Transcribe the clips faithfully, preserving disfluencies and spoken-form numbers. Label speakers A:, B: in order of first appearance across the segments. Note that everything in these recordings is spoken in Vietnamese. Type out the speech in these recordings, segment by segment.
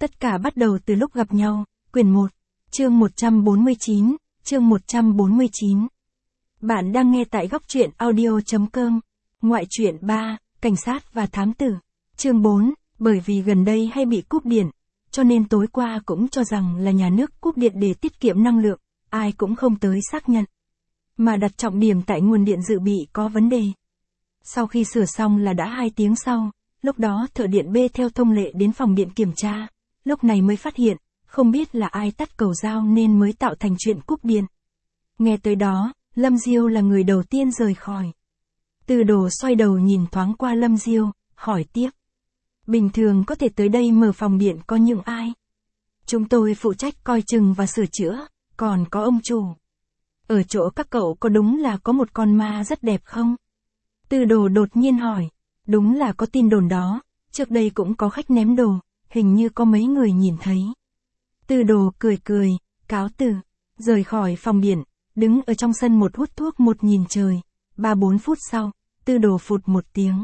A: Tất cả bắt đầu từ lúc gặp nhau, quyển một, chương một trăm bốn mươi chín, chương một trăm bốn mươi chín. Bạn đang nghe tại góc truyện audio.com, ngoại truyện ba, cảnh sát và thám tử. Chương bốn, bởi vì gần đây hay bị cúp điện, cho nên tối qua cũng cho rằng là nhà nước cúp điện để tiết kiệm năng lượng, ai cũng không tới xác nhận. Mà đặt trọng điểm tại nguồn điện dự bị có vấn đề. Sau khi sửa xong là đã hai tiếng sau, lúc đó thợ điện B theo thông lệ đến phòng điện kiểm tra, lúc này mới phát hiện, không biết là ai tắt cầu dao nên mới tạo thành chuyện cúp điện. Nghe tới đó, Lâm Diêu là người đầu tiên rời khỏi. Từ Đồ xoay đầu nhìn thoáng qua Lâm Diêu, hỏi tiếp. Bình thường có thể tới đây mở phòng điện có những ai? Chúng tôi phụ trách coi chừng và sửa chữa, còn có ông chủ. Ở chỗ các cậu có đúng là có một con ma rất đẹp không? Từ Đồ đột nhiên hỏi. Đúng là có tin đồn đó, trước đây cũng có khách ném đồ, hình như có mấy người nhìn thấy. Từ Đồ cười cười, cáo từ, rời khỏi phòng điện, đứng ở trong sân một hút thuốc một nhìn trời. Ba bốn phút sau, Từ Đồ phụt một tiếng.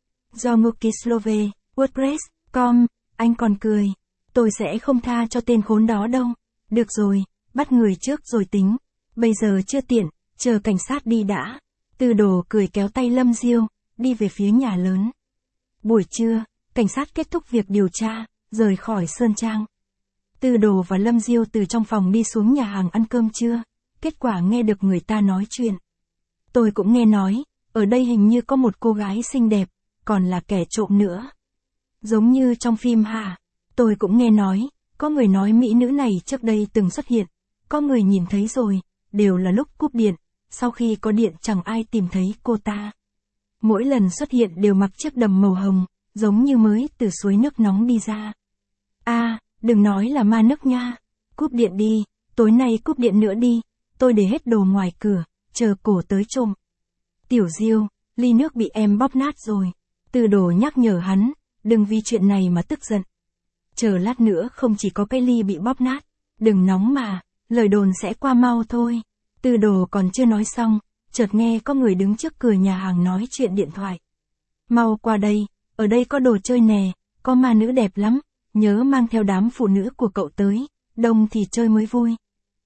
A: Do Mukislove, WordPress, com, anh còn cười. Tôi sẽ không tha cho tên khốn đó đâu. Được rồi, bắt người trước rồi tính. Bây giờ chưa tiện, chờ cảnh sát đi đã. Từ Đồ cười kéo tay Lâm Diêu, đi về phía nhà lớn. Buổi trưa, cảnh sát kết thúc việc điều tra, rời khỏi Sơn Trang. Từ Đồ và Lâm Diêu từ trong phòng đi xuống nhà hàng ăn cơm trưa, kết quả nghe được người ta nói chuyện. Tôi cũng nghe nói, ở đây hình như có một cô gái xinh đẹp, còn là kẻ trộm nữa. Giống như trong phim hả? Tôi cũng nghe nói, có người nói mỹ nữ này trước đây từng xuất hiện, có người nhìn thấy rồi, đều là lúc cúp điện, sau khi có điện chẳng ai tìm thấy cô ta. Mỗi lần xuất hiện đều mặc chiếc đầm màu hồng, giống như mới từ suối nước nóng đi ra. A, à, đừng nói là ma nước nha. Cúp điện đi, tối nay cúp điện nữa đi, tôi để hết đồ ngoài cửa, chờ cổ tới trộm. Tiểu Diêu, ly nước bị em bóp nát rồi. Từ Đồ nhắc nhở hắn, đừng vì chuyện này mà tức giận. Chờ lát nữa không chỉ có cái ly bị bóp nát, đừng nóng mà, lời đồn sẽ qua mau thôi. Từ Đồ còn chưa nói xong, chợt nghe có người đứng trước cửa nhà hàng nói chuyện điện thoại. Mau qua đây, ở đây có đồ chơi nè, có ma nữ đẹp lắm, nhớ mang theo đám phụ nữ của cậu tới, đông thì chơi mới vui.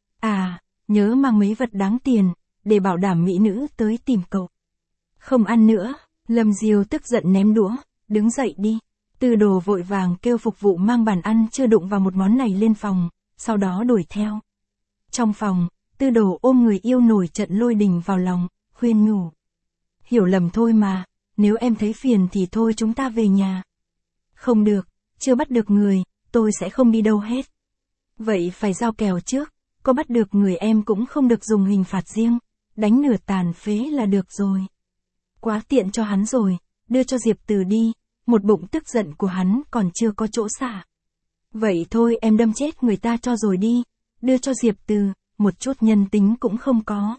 A: À, nhớ mang mấy vật đáng tiền, để bảo đảm mỹ nữ tới tìm cậu. Không ăn nữa, Lâm Diêu tức giận ném đũa, đứng dậy đi. Từ Đồ vội vàng kêu phục vụ mang bàn ăn chưa đụng vào một món này lên phòng, sau đó đuổi theo. Trong phòng, Từ Đồ ôm người yêu nổi trận lôi đình vào lòng, khuyên nhủ. Hiểu lầm thôi mà, nếu em thấy phiền thì thôi chúng ta về nhà. Không được, chưa bắt được người, tôi sẽ không đi đâu hết. Vậy phải giao kèo trước, có bắt được người em cũng không được dùng hình phạt riêng, đánh nửa tàn phế là được rồi. Quá tiện cho hắn rồi, đưa cho Diệp Từ đi, một bụng tức giận của hắn còn chưa có chỗ xả. Vậy thôi em đâm chết người ta cho rồi đi, đưa cho Diệp Từ, một chút nhân tính cũng không có.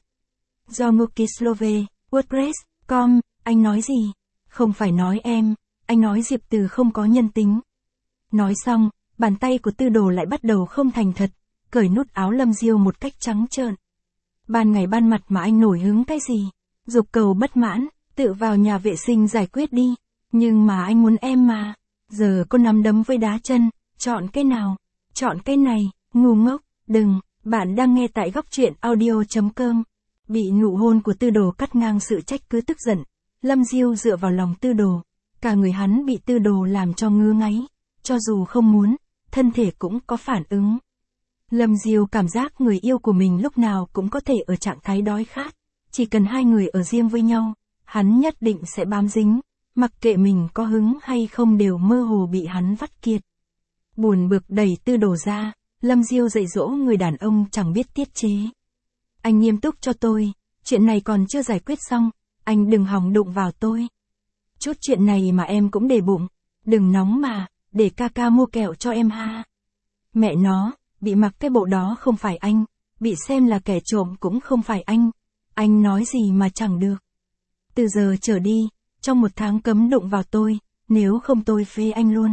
A: Do Mukislove, WordPress, com, anh nói gì? Không phải nói em, anh nói Diệp Từ không có nhân tính. Nói xong, bàn tay của Từ Đồ lại bắt đầu không thành thật, cởi nút áo Lâm Diêu một cách trắng trợn. Ban ngày ban mặt mà anh nổi hứng cái gì? Dục cầu bất mãn, tự vào nhà vệ sinh giải quyết đi. Nhưng mà anh muốn em mà. Giờ có nắm đấm với đá chân, chọn cái nào? Chọn cái này, ngu ngốc, đừng. Bạn đang nghe tại góc truyện audio.com. Bị nụ hôn của Từ Đồ cắt ngang sự trách cứ tức giận. Lâm Diêu dựa vào lòng Từ Đồ. Cả người hắn bị Từ Đồ làm cho ngứa ngáy. Cho dù không muốn, thân thể cũng có phản ứng. Lâm Diêu cảm giác người yêu của mình lúc nào cũng có thể ở trạng thái đói khát. Chỉ cần hai người ở riêng với nhau, hắn nhất định sẽ bám dính. Mặc kệ mình có hứng hay không đều mơ hồ bị hắn vắt kiệt. Buồn bực đẩy Từ Đồ ra, Lâm Diêu dạy dỗ người đàn ông chẳng biết tiết chế. Anh nghiêm túc cho tôi, chuyện này còn chưa giải quyết xong, anh đừng hòng đụng vào tôi. Chút chuyện này mà em cũng để bụng, đừng nóng mà, để ca ca mua kẹo cho em ha. Mẹ nó, bị mặc cái bộ đó không phải anh, bị xem là kẻ trộm cũng không phải anh. Anh nói gì mà chẳng được. Từ giờ trở đi, trong một tháng cấm đụng vào tôi, nếu không tôi phê anh luôn.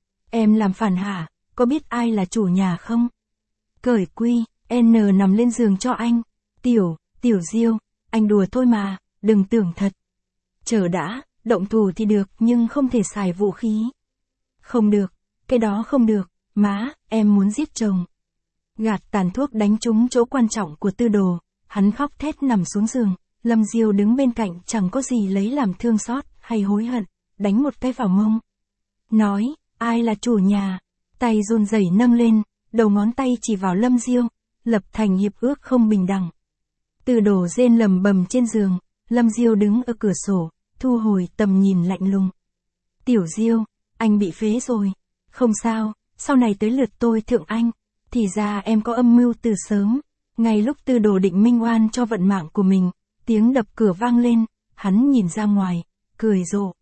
A: Em làm phản hả, có biết ai là chủ nhà không? Cởi quy, N nằm lên giường cho anh. Tiểu, Tiểu Diêu, anh đùa thôi mà, đừng tưởng thật. Chờ đã, động thủ thì được nhưng không thể xài vũ khí. Không được, cái đó không được, Má, em muốn giết chồng. Gạt tàn thuốc đánh trúng chỗ quan trọng của Tư Đồ, hắn khóc thét nằm xuống giường. Lâm Diêu đứng bên cạnh chẳng có gì lấy làm thương xót hay hối hận, đánh một cái vào mông. Nói, ai là chủ nhà? Tay run rẩy nâng lên, đầu ngón tay chỉ vào Lâm Diêu, lập thành hiệp ước không bình đẳng. Tư Đồ rên lầm bầm trên giường, Lâm Diêu đứng ở cửa sổ, thu hồi tầm nhìn lạnh lùng. Tiểu Diêu, anh bị phế rồi. Không sao, sau này tới lượt tôi thượng anh. Thì ra em có âm mưu từ sớm. Ngay lúc Tư Đồ định minh oan cho vận mạng của mình, tiếng đập cửa vang lên, hắn nhìn ra ngoài, cười rộ.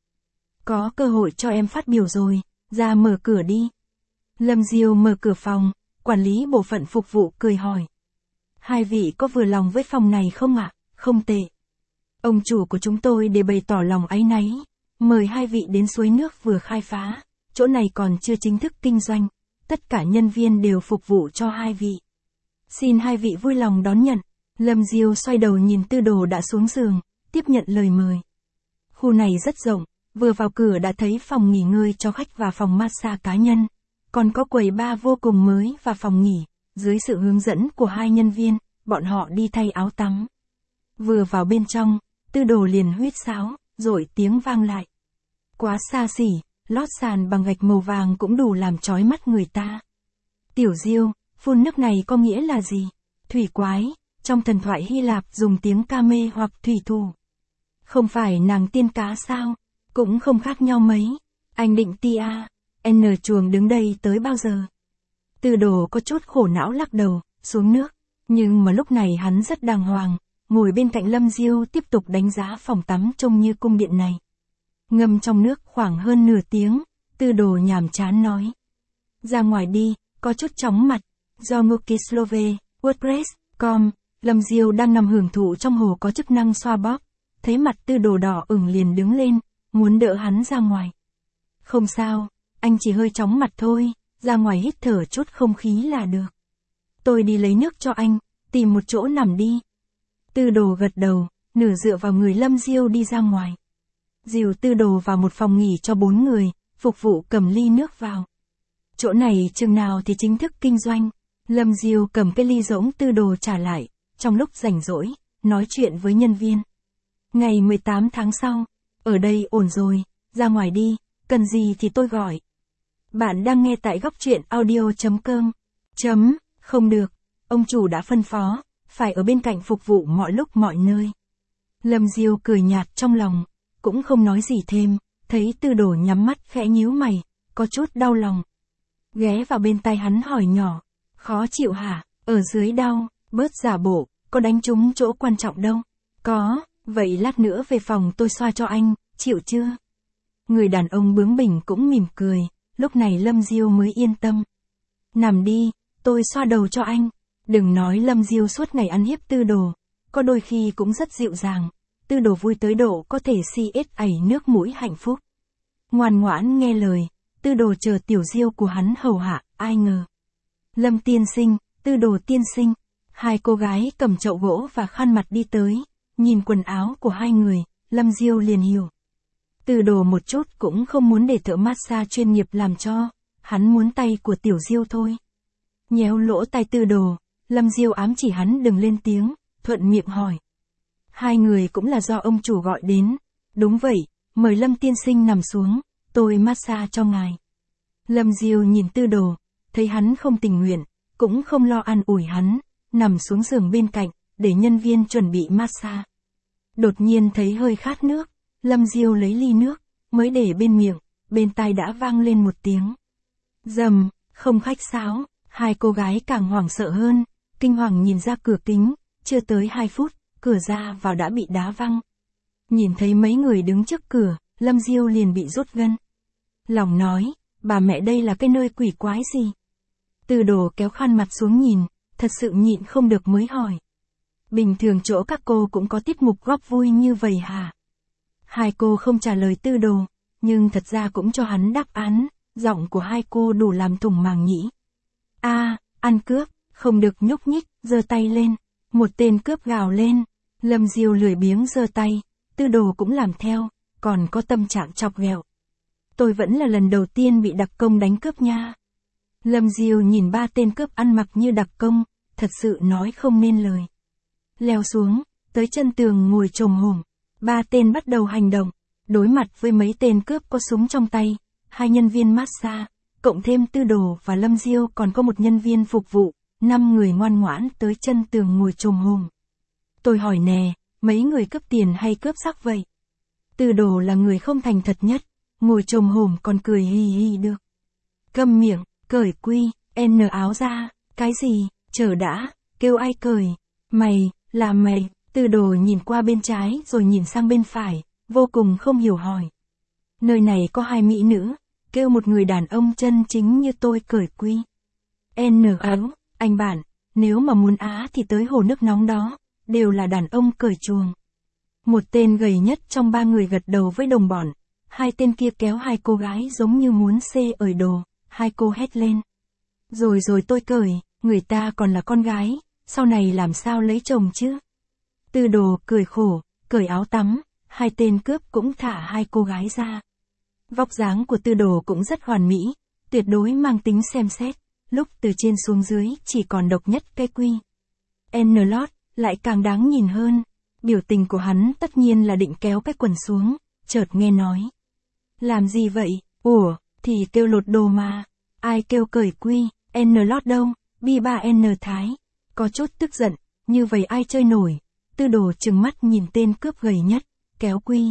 A: Có cơ hội cho em phát biểu rồi, ra mở cửa đi. Lâm Diêu mở cửa phòng, quản lý bộ phận phục vụ cười hỏi. Hai vị có vừa lòng với phòng này không ạ? Không tệ. Ông chủ của chúng tôi để bày tỏ lòng áy náy, mời hai vị đến suối nước vừa khai phá, chỗ này còn chưa chính thức kinh doanh, tất cả nhân viên đều phục vụ cho hai vị. Xin hai vị vui lòng đón nhận. Lâm Diêu xoay đầu nhìn Tư Đồ đã xuống giường, tiếp nhận lời mời. Khu này rất rộng, vừa vào cửa đã thấy phòng nghỉ ngơi cho khách và phòng massage cá nhân, còn có quầy bar vô cùng mới và phòng nghỉ. Dưới sự hướng dẫn của hai nhân viên, bọn họ đi thay áo tắm. Vừa vào bên trong, Tư Đồ liền huýt sáo, rồi tiếng vang lại. Quá xa xỉ, lót sàn bằng gạch màu vàng cũng đủ làm chói mắt người ta. Tiểu Diêu, phun nước này có nghĩa là gì? Thủy quái, trong thần thoại Hy Lạp dùng tiếng Kame hoặc thủy thủ. Không phải nàng tiên cá sao? Cũng không khác nhau mấy. Anh định tia, N chuồng đứng đây tới bao giờ? Tư Đồ có chút khổ não lắc đầu, xuống nước. Nhưng mà lúc này hắn rất đàng hoàng, ngồi bên cạnh Lâm Diêu tiếp tục đánh giá phòng tắm trông như cung điện này. Ngâm trong nước khoảng hơn nửa tiếng, Tư Đồ nhàm chán nói. Ra ngoài đi, có chút chóng mặt. Do Mukislove, WordPress, com, Lâm Diêu đang nằm hưởng thụ trong hồ có chức năng xoa bóp. Thấy mặt Tư Đồ đỏ ửng liền đứng lên, muốn đỡ hắn ra ngoài. Không sao, anh chỉ hơi chóng mặt thôi, ra ngoài hít thở chút không khí là được. Tôi đi lấy nước cho anh, tìm một chỗ nằm đi. Tư Đồ gật đầu, nửa dựa vào người Lâm Diêu đi ra ngoài. Dìu Tư Đồ vào một phòng nghỉ cho bốn người, phục vụ cầm ly nước vào. Chỗ này chừng nào thì chính thức kinh doanh. Lâm Diêu cầm cái ly rỗng Tư Đồ trả lại, trong lúc rảnh rỗi, nói chuyện với nhân viên. Ngày mười tám tháng sau, ở đây ổn rồi, ra ngoài đi, cần gì thì tôi gọi. Bạn đang nghe tại góc truyện audio chấm com. Chấm, không được, ông chủ đã phân phó, phải ở bên cạnh phục vụ mọi lúc mọi nơi. Lâm Diêu cười nhạt trong lòng, cũng không nói gì thêm, thấy Tư Đồ nhắm mắt khẽ nhíu mày, có chút đau lòng. Ghé vào bên tai hắn hỏi nhỏ, khó chịu hả, ở dưới đau, bớt giả bộ, có đánh trúng chỗ quan trọng đâu. Có, vậy lát nữa về phòng tôi xoa cho anh, chịu chưa? Người đàn ông bướng bỉnh cũng mỉm cười, lúc này Lâm Diêu mới yên tâm. Nằm đi, tôi xoa đầu cho anh. Đừng nói Lâm Diêu suốt ngày ăn hiếp Tư Đồ, có đôi khi cũng rất dịu dàng. Tư Đồ vui tới độ có thể si ết ảy nước mũi hạnh phúc. Ngoan ngoãn nghe lời, Tư Đồ chờ Tiểu Diêu của hắn hầu hạ, ai ngờ. Lâm tiên sinh, Tư Đồ tiên sinh, hai cô gái cầm chậu gỗ và khăn mặt đi tới, nhìn quần áo của hai người, Lâm Diêu liền hiểu. Tư Đồ một chút cũng không muốn để thợ massage chuyên nghiệp làm cho, hắn muốn tay của Tiểu Diêu thôi. Nhéo lỗ tai Tư Đồ, Lâm Diêu ám chỉ hắn đừng lên tiếng, thuận miệng hỏi. Hai người cũng là do ông chủ gọi đến. Đúng vậy, mời Lâm tiên sinh nằm xuống, tôi massage cho ngài. Lâm Diêu nhìn Tư Đồ, thấy hắn không tình nguyện, cũng không lo an ủi hắn, nằm xuống giường bên cạnh, để nhân viên chuẩn bị massage. Đột nhiên thấy hơi khát nước, Lâm Diêu lấy ly nước, mới để bên miệng, bên tai đã vang lên một tiếng. Rầm, không khách sáo, hai cô gái càng hoảng sợ hơn, kinh hoàng nhìn ra cửa kính, chưa tới hai phút, cửa ra vào đã bị đá văng. Nhìn thấy mấy người đứng trước cửa, Lâm Diêu liền bị rút gân. Lòng nói, bà mẹ đây là cái nơi quỷ quái gì? Tư Đồ kéo khăn mặt xuống nhìn, thật sự nhịn không được mới hỏi. Bình thường chỗ các cô cũng có tiết mục góp vui như vậy hả? Hai cô không trả lời Tư Đồ, nhưng thật ra cũng cho hắn đáp án, giọng của hai cô đủ làm thủng màng nhĩ. A, à, ăn cướp, không được nhúc nhích, giơ tay lên. Một tên cướp gào lên, Lâm Diêu lười biếng giơ tay, Tư Đồ cũng làm theo, còn có tâm trạng chọc ghẹo. Tôi vẫn là lần đầu tiên bị đặc công đánh cướp nha. Lâm Diêu nhìn ba tên cướp ăn mặc như đặc công, thật sự nói không nên lời. Leo xuống, tới chân tường ngồi chồm hổm, ba tên bắt đầu hành động, đối mặt với mấy tên cướp có súng trong tay, hai nhân viên massage, cộng thêm Tư Đồ và Lâm Diêu còn có một nhân viên phục vụ, năm người ngoan ngoãn tới chân tường ngồi chồm hổm. Tôi hỏi nè, mấy người cướp tiền hay cướp sắc vậy? Tư Đồ là người không thành thật nhất, ngồi chồm hổm còn cười hì hì được. Câm miệng, cởi quy, n áo ra, cái gì, chờ đã, kêu ai cởi, mày, là mày. Tư Đồ nhìn qua bên trái rồi nhìn sang bên phải, vô cùng không hiểu hỏi. Nơi này có hai mỹ nữ, kêu một người đàn ông chân chính như tôi cởi quy. N áo, anh bạn, nếu mà muốn á thì tới hồ nước nóng đó, đều là đàn ông cởi chuồng. Một tên gầy nhất trong ba người gật đầu với đồng bọn, hai tên kia kéo hai cô gái giống như muốn xê ởi đồ, hai cô hét lên. Rồi rồi tôi cởi, người ta còn là con gái, sau này làm sao lấy chồng chứ? Tư Đồ cười khổ, cởi áo tắm, hai tên cướp cũng thả hai cô gái ra. Vóc dáng của Tư Đồ cũng rất hoàn mỹ, tuyệt đối mang tính xem xét, lúc từ trên xuống dưới chỉ còn độc nhất cái quy. N lót, lại càng đáng nhìn hơn, biểu tình của hắn tất nhiên là định kéo cái quần xuống, chợt nghe nói. Làm gì vậy, ủa, thì kêu lột đồ mà, ai kêu cởi quy, N lót đâu, bi ba N thái, có chút tức giận, như vậy ai chơi nổi. Tư Đồ trừng mắt nhìn tên cướp gầy nhất, kéo quy.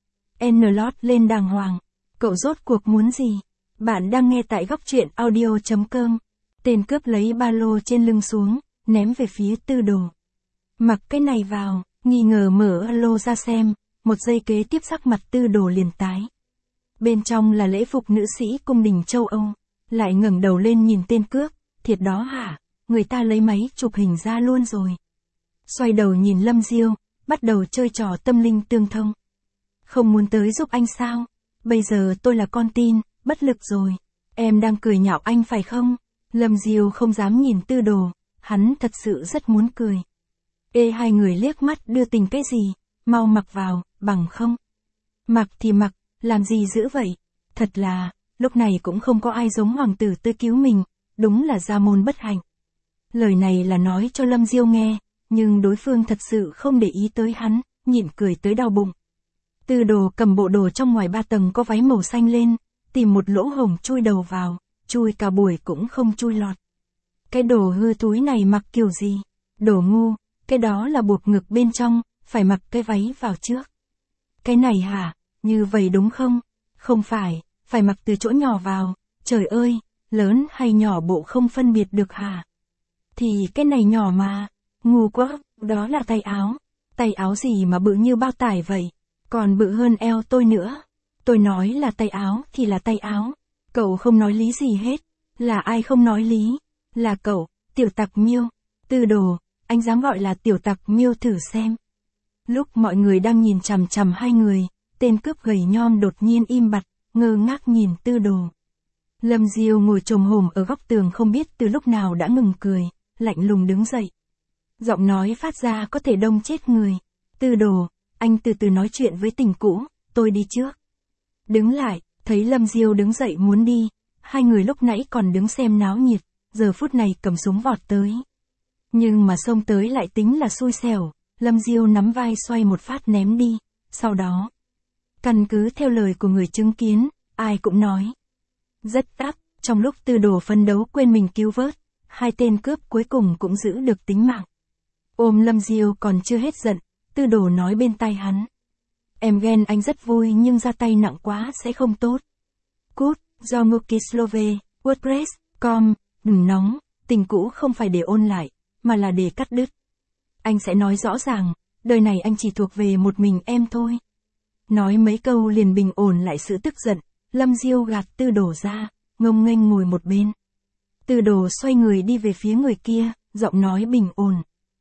A: N lót lên đàng hoàng, cậu rốt cuộc muốn gì? Bạn đang nghe tại góc truyện audio chấm com. Tên cướp lấy ba lô trên lưng xuống, ném về phía Tư Đồ. Mặc cái này vào, nghi ngờ mở lô ra xem, một giây kế tiếp sắc mặt Tư Đồ liền tái. Bên trong là lễ phục nữ sĩ cung đình châu Âu, lại ngẩng đầu lên nhìn tên cướp, thiệt đó hả, người ta lấy máy chụp hình ra luôn rồi. Xoay đầu nhìn Lâm Diêu, bắt đầu chơi trò tâm linh tương thông. Không muốn tới giúp anh sao? Bây giờ tôi là con tin, bất lực rồi. Em đang cười nhạo anh phải không? Lâm Diêu không dám nhìn Tư Đồ, hắn thật sự rất muốn cười. Ê hai người liếc mắt đưa tình cái gì? Mau mặc vào, bằng không? Mặc thì mặc, làm gì dữ vậy? Thật là, lúc này cũng không có ai giống hoàng tử tới cứu mình, đúng là gia môn bất hạnh. Lời này là nói cho Lâm Diêu nghe. Nhưng đối phương thật sự không để ý tới hắn, nhịn cười tới đau bụng. Tư Đồ cầm bộ đồ trong ngoài ba tầng có váy màu xanh lên, tìm một lỗ hổng chui đầu vào, chui cả buổi cũng không chui lọt. Cái đồ hư túi này mặc kiểu gì? Đồ ngu, cái đó là buộc ngực bên trong, phải mặc cái váy vào trước. Cái này hả, như vậy đúng không? Không phải, phải mặc từ chỗ nhỏ vào, trời ơi, lớn hay nhỏ bộ không phân biệt được hả? Thì cái này nhỏ mà. Ngu quá, đó là tay áo. Tay áo gì mà bự như bao tải vậy? Còn bự hơn eo tôi nữa. Tôi nói là tay áo thì là tay áo. Cậu không nói lý gì hết. Là ai không nói lý? Là cậu, tiểu tặc Miêu. Tư Đồ, anh dám gọi là tiểu tặc Miêu thử xem. Lúc mọi người đang nhìn chằm chằm hai người, tên cướp gầy nhom đột nhiên im bặt, ngơ ngác nhìn Tư Đồ. Lâm Diêu ngồi chồm hổm ở góc tường không biết từ lúc nào đã ngừng cười, lạnh lùng đứng dậy. Giọng nói phát ra có thể đông chết người. Tư Đồ, anh từ từ nói chuyện với tình cũ, tôi đi trước. Đứng lại, thấy Lâm Diêu đứng dậy muốn đi, hai người lúc nãy còn đứng xem náo nhiệt, giờ phút này cầm súng vọt tới. Nhưng mà xông tới lại tính là xui xẻo, Lâm Diêu nắm vai xoay một phát ném đi, sau đó. Căn cứ theo lời của người chứng kiến, ai cũng nói. Rất đắc, trong lúc Tư Đồ phấn đấu quên mình cứu vớt, hai tên cướp cuối cùng cũng giữ được tính mạng. Ôm Lâm Diêu còn chưa hết giận, Tư Đồ nói bên tai hắn. Em ghen anh rất vui nhưng ra tay nặng quá sẽ không tốt. Cút, do Mukislove, WordPress, com, đừng nóng, tình cũ không phải để ôn lại, mà là để cắt đứt. Anh sẽ nói rõ ràng, đời này anh chỉ thuộc về một mình em thôi. Nói mấy câu liền bình ổn lại sự tức giận, Lâm Diêu gạt Tư Đồ ra, ngông nghênh ngồi một bên. Tư Đồ xoay người đi về phía người kia, giọng nói bình ổn.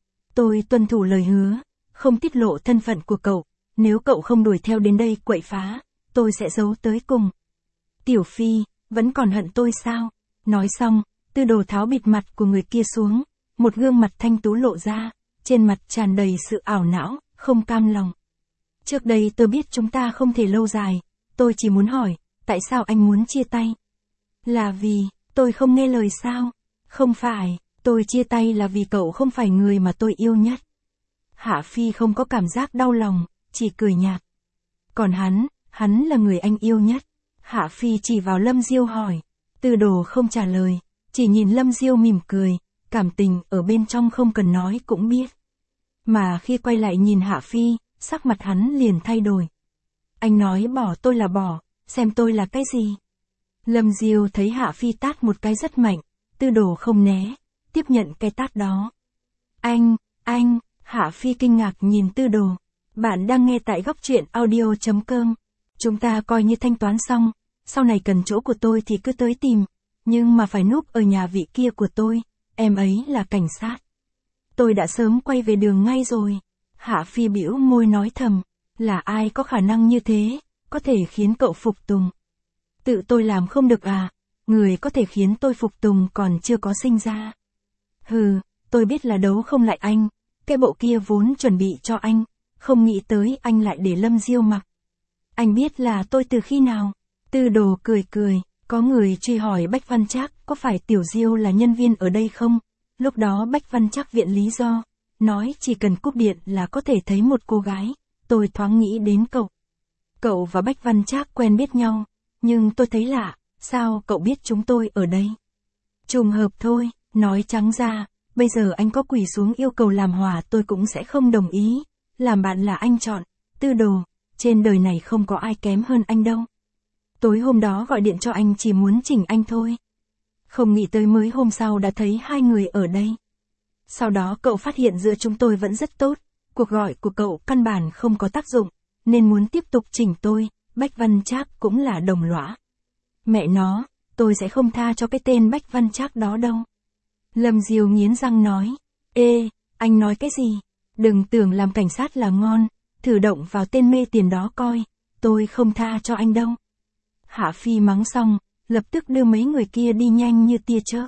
A: Tôi tuân thủ lời hứa, không tiết lộ thân phận của cậu, nếu cậu không đuổi theo đến đây quậy phá, tôi sẽ giấu tới cùng. Tiểu Phi, vẫn còn hận tôi sao? Nói xong, Tư Đồ tháo bịt mặt của người kia xuống, một gương mặt thanh tú lộ ra, trên mặt tràn đầy sự ảo não, không cam lòng. Trước đây tôi biết chúng ta không thể lâu dài, tôi chỉ muốn hỏi, tại sao anh muốn chia tay? Là vì, tôi tôi không nghe lời sao? Không phải, tôi chia tay là vì cậu không phải người mà tôi yêu nhất. Hạ Phi không có cảm giác đau lòng, chỉ cười nhạt. Còn hắn, hắn là người anh yêu nhất. Hạ Phi chỉ vào Lâm Diêu hỏi. Tư Đồ không trả lời, chỉ nhìn Lâm Diêu mỉm cười, cảm tình ở bên trong không cần nói cũng biết. Mà khi quay lại nhìn Hạ Phi, sắc mặt hắn liền thay đổi. Anh nói bỏ tôi là bỏ, xem tôi là cái gì? Lâm Diêu thấy Hạ Phi tát một cái rất mạnh, Tư Đồ không né, tiếp nhận cái tát đó. Anh, anh, Hạ Phi kinh ngạc nhìn Tư Đồ. Bạn đang nghe tại góc truyện audio chấm com. Chúng ta coi như thanh toán xong, sau này cần chỗ của tôi thì cứ tới tìm, nhưng mà phải núp ở nhà vị kia của tôi, em ấy là cảnh sát. Tôi đã sớm quay về đường ngay rồi. Hạ Phi bĩu môi nói thầm, là ai có khả năng như thế, có thể khiến cậu phục tùng. Tự tôi làm không được à, người có thể khiến tôi phục tùng còn chưa có sinh ra. Hừ, tôi biết là đấu không lại anh, cái bộ kia vốn chuẩn bị cho anh, không nghĩ tới anh lại để Lâm Diêu mặc. Anh biết là tôi từ khi nào? Tư Đồ cười cười, có người truy hỏi Bách Văn Trác có phải Tiểu Diêu là nhân viên ở đây không? Lúc đó Bách Văn Trác viện lý do, nói chỉ cần cúp điện là có thể thấy một cô gái, tôi thoáng nghĩ đến cậu. Cậu và Bách Văn Trác quen biết nhau, nhưng tôi thấy lạ, sao cậu biết chúng tôi ở đây? Trùng hợp thôi, nói trắng ra, bây giờ anh có quỳ xuống yêu cầu làm hòa tôi cũng sẽ không đồng ý, làm bạn là anh chọn, Tư Đồ, trên đời này không có ai kém hơn anh đâu. Tối hôm đó gọi điện cho anh chỉ muốn chỉnh anh thôi. Không nghĩ tới mới hôm sau đã thấy hai người ở đây. Sau đó cậu phát hiện giữa chúng tôi vẫn rất tốt, cuộc gọi của cậu căn bản không có tác dụng, nên muốn tiếp tục chỉnh tôi, Bách Văn Trác cũng là đồng lõa. Mẹ nó, tôi sẽ không tha cho cái tên Bách Văn Trác đó đâu. Lâm Diêu nghiến răng nói, ê, anh nói cái gì? Đừng tưởng làm cảnh sát là ngon, thử động vào tên mê tiền đó coi, tôi không tha cho anh đâu. Hạ Phi mắng xong, lập tức đưa mấy người kia đi nhanh như tia chớp.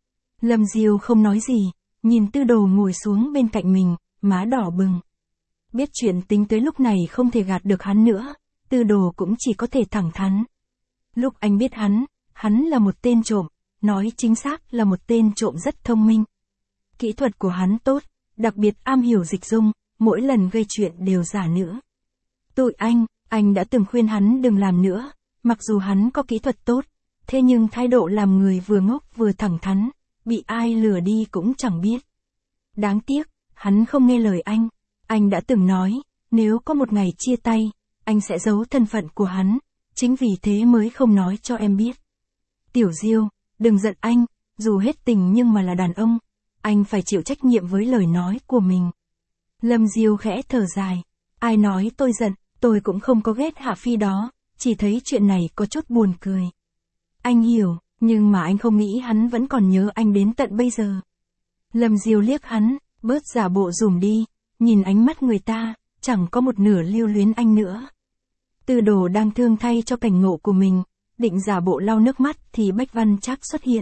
A: Lâm Diêu không nói gì, nhìn Tư Đồ ngồi xuống bên cạnh mình, má đỏ bừng. Biết chuyện tính tới lúc này không thể gạt được hắn nữa, Tư Đồ cũng chỉ có thể thẳng thắn. Lúc anh biết hắn, hắn là một tên trộm, nói chính xác là một tên trộm rất thông minh. Kỹ thuật của hắn tốt, đặc biệt am hiểu dịch dung, mỗi lần gây chuyện đều giả nữa. Tụi anh, anh đã từng khuyên hắn đừng làm nữa, mặc dù hắn có kỹ thuật tốt, thế nhưng thái độ làm người vừa ngốc vừa thẳng thắn, bị ai lừa đi cũng chẳng biết. Đáng tiếc, hắn không nghe lời anh. Anh đã từng nói, nếu có một ngày chia tay, anh sẽ giấu thân phận của hắn, chính vì thế mới không nói cho em biết. Tiểu Diêu, đừng giận anh, dù hết tình nhưng mà là đàn ông, anh phải chịu trách nhiệm với lời nói của mình. Lâm Diêu khẽ thở dài, ai nói tôi giận, tôi cũng không có ghét Hạ Phi đó, chỉ thấy chuyện này có chút buồn cười. Anh hiểu, nhưng mà anh không nghĩ hắn vẫn còn nhớ anh đến tận bây giờ. Lâm Diêu liếc hắn, bớt giả bộ dùm đi, nhìn ánh mắt người ta, chẳng có một nửa lưu luyến anh nữa. Tư Đồ đang thương thay cho cảnh ngộ của mình, định giả bộ lau nước mắt thì Bách Văn Trác xuất hiện.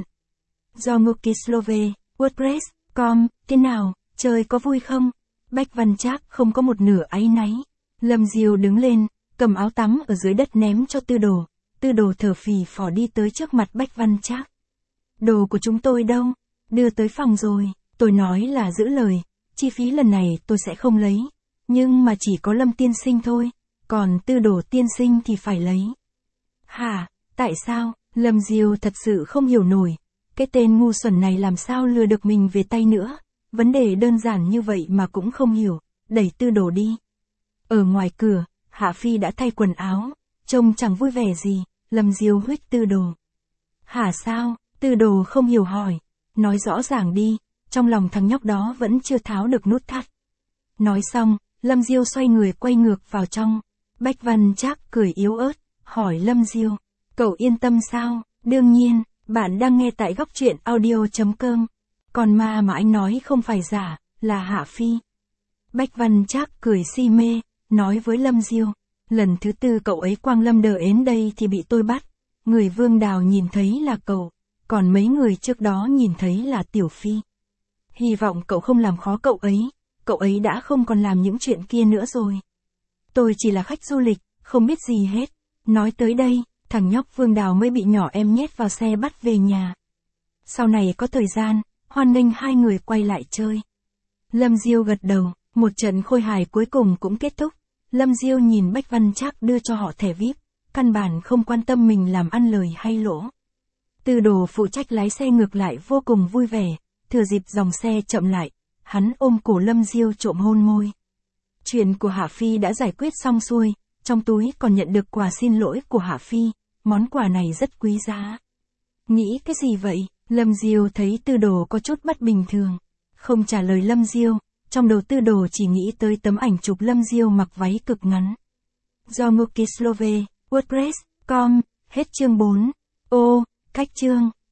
A: Do Mukislove, WordPress, com, thế nào, chơi có vui không? Bách Văn Trác không có một nửa áy náy. Lâm Diêu đứng lên, cầm áo tắm ở dưới đất ném cho Tư Đồ. Tư Đồ thở phì phò đi tới trước mặt Bách Văn Trác. Đồ của chúng tôi đâu? Đưa tới phòng rồi, tôi nói là giữ lời, chi phí lần này tôi sẽ không lấy, nhưng mà chỉ có Lâm tiên sinh thôi, còn Tư Đồ tiên sinh thì phải lấy. Hả, tại sao? Lâm Diêu thật sự không hiểu nổi, cái tên ngu xuẩn này làm sao lừa được mình về tay nữa, vấn đề đơn giản như vậy mà cũng không hiểu, đẩy Tư Đồ đi. Ở ngoài cửa, Hạ Phi đã thay quần áo, trông chẳng vui vẻ gì, Lâm Diêu huých Tư Đồ. Hả sao? Tư Đồ không hiểu hỏi, nói rõ ràng đi, trong lòng thằng nhóc đó vẫn chưa tháo được nút thắt. Nói xong, Lâm Diêu xoay người quay ngược vào trong, Bách Văn Trác cười yếu ớt, hỏi Lâm Diêu, cậu yên tâm sao? Đương nhiên, bạn đang nghe tại góc truyện audio chấm com, còn ma mà anh nói không phải giả, là Hạ Phi. Bách Văn Trác cười si mê, nói với Lâm Diêu, lần thứ tư cậu ấy quang lâm đờ đến đây thì bị tôi bắt, người Vương Đào nhìn thấy là cậu, còn mấy người trước đó nhìn thấy là Tiểu Phi. Hy vọng cậu không làm khó cậu ấy, cậu ấy đã không còn làm những chuyện kia nữa rồi. Tôi chỉ là khách du lịch, không biết gì hết. Nói tới đây, thằng nhóc Vương Đào mới bị nhỏ em nhét vào xe bắt về nhà. Sau này có thời gian, hoan nghênh hai người quay lại chơi. Lâm Diêu gật đầu, một trận khôi hài cuối cùng cũng kết thúc. Lâm Diêu nhìn Bách Văn Trác đưa cho họ thẻ vi ai pi, căn bản không quan tâm mình làm ăn lời hay lỗ. Tư Đồ phụ trách lái xe ngược lại vô cùng vui vẻ, thừa dịp dòng xe chậm lại, hắn ôm cổ Lâm Diêu trộm hôn môi. Chuyện của Hạ Phi đã giải quyết xong xuôi, trong túi còn nhận được quà xin lỗi của Hạ Phi, món quà này rất quý giá. Nghĩ cái gì vậy? Lâm Diêu thấy Tư Đồ có chút bất bình thường, không trả lời Lâm Diêu, trong đầu Tư Đồ chỉ nghĩ tới tấm ảnh chụp Lâm Diêu mặc váy cực ngắn. Do Mukislove, WordPress, com, hết chương bốn. Ô, cách chương.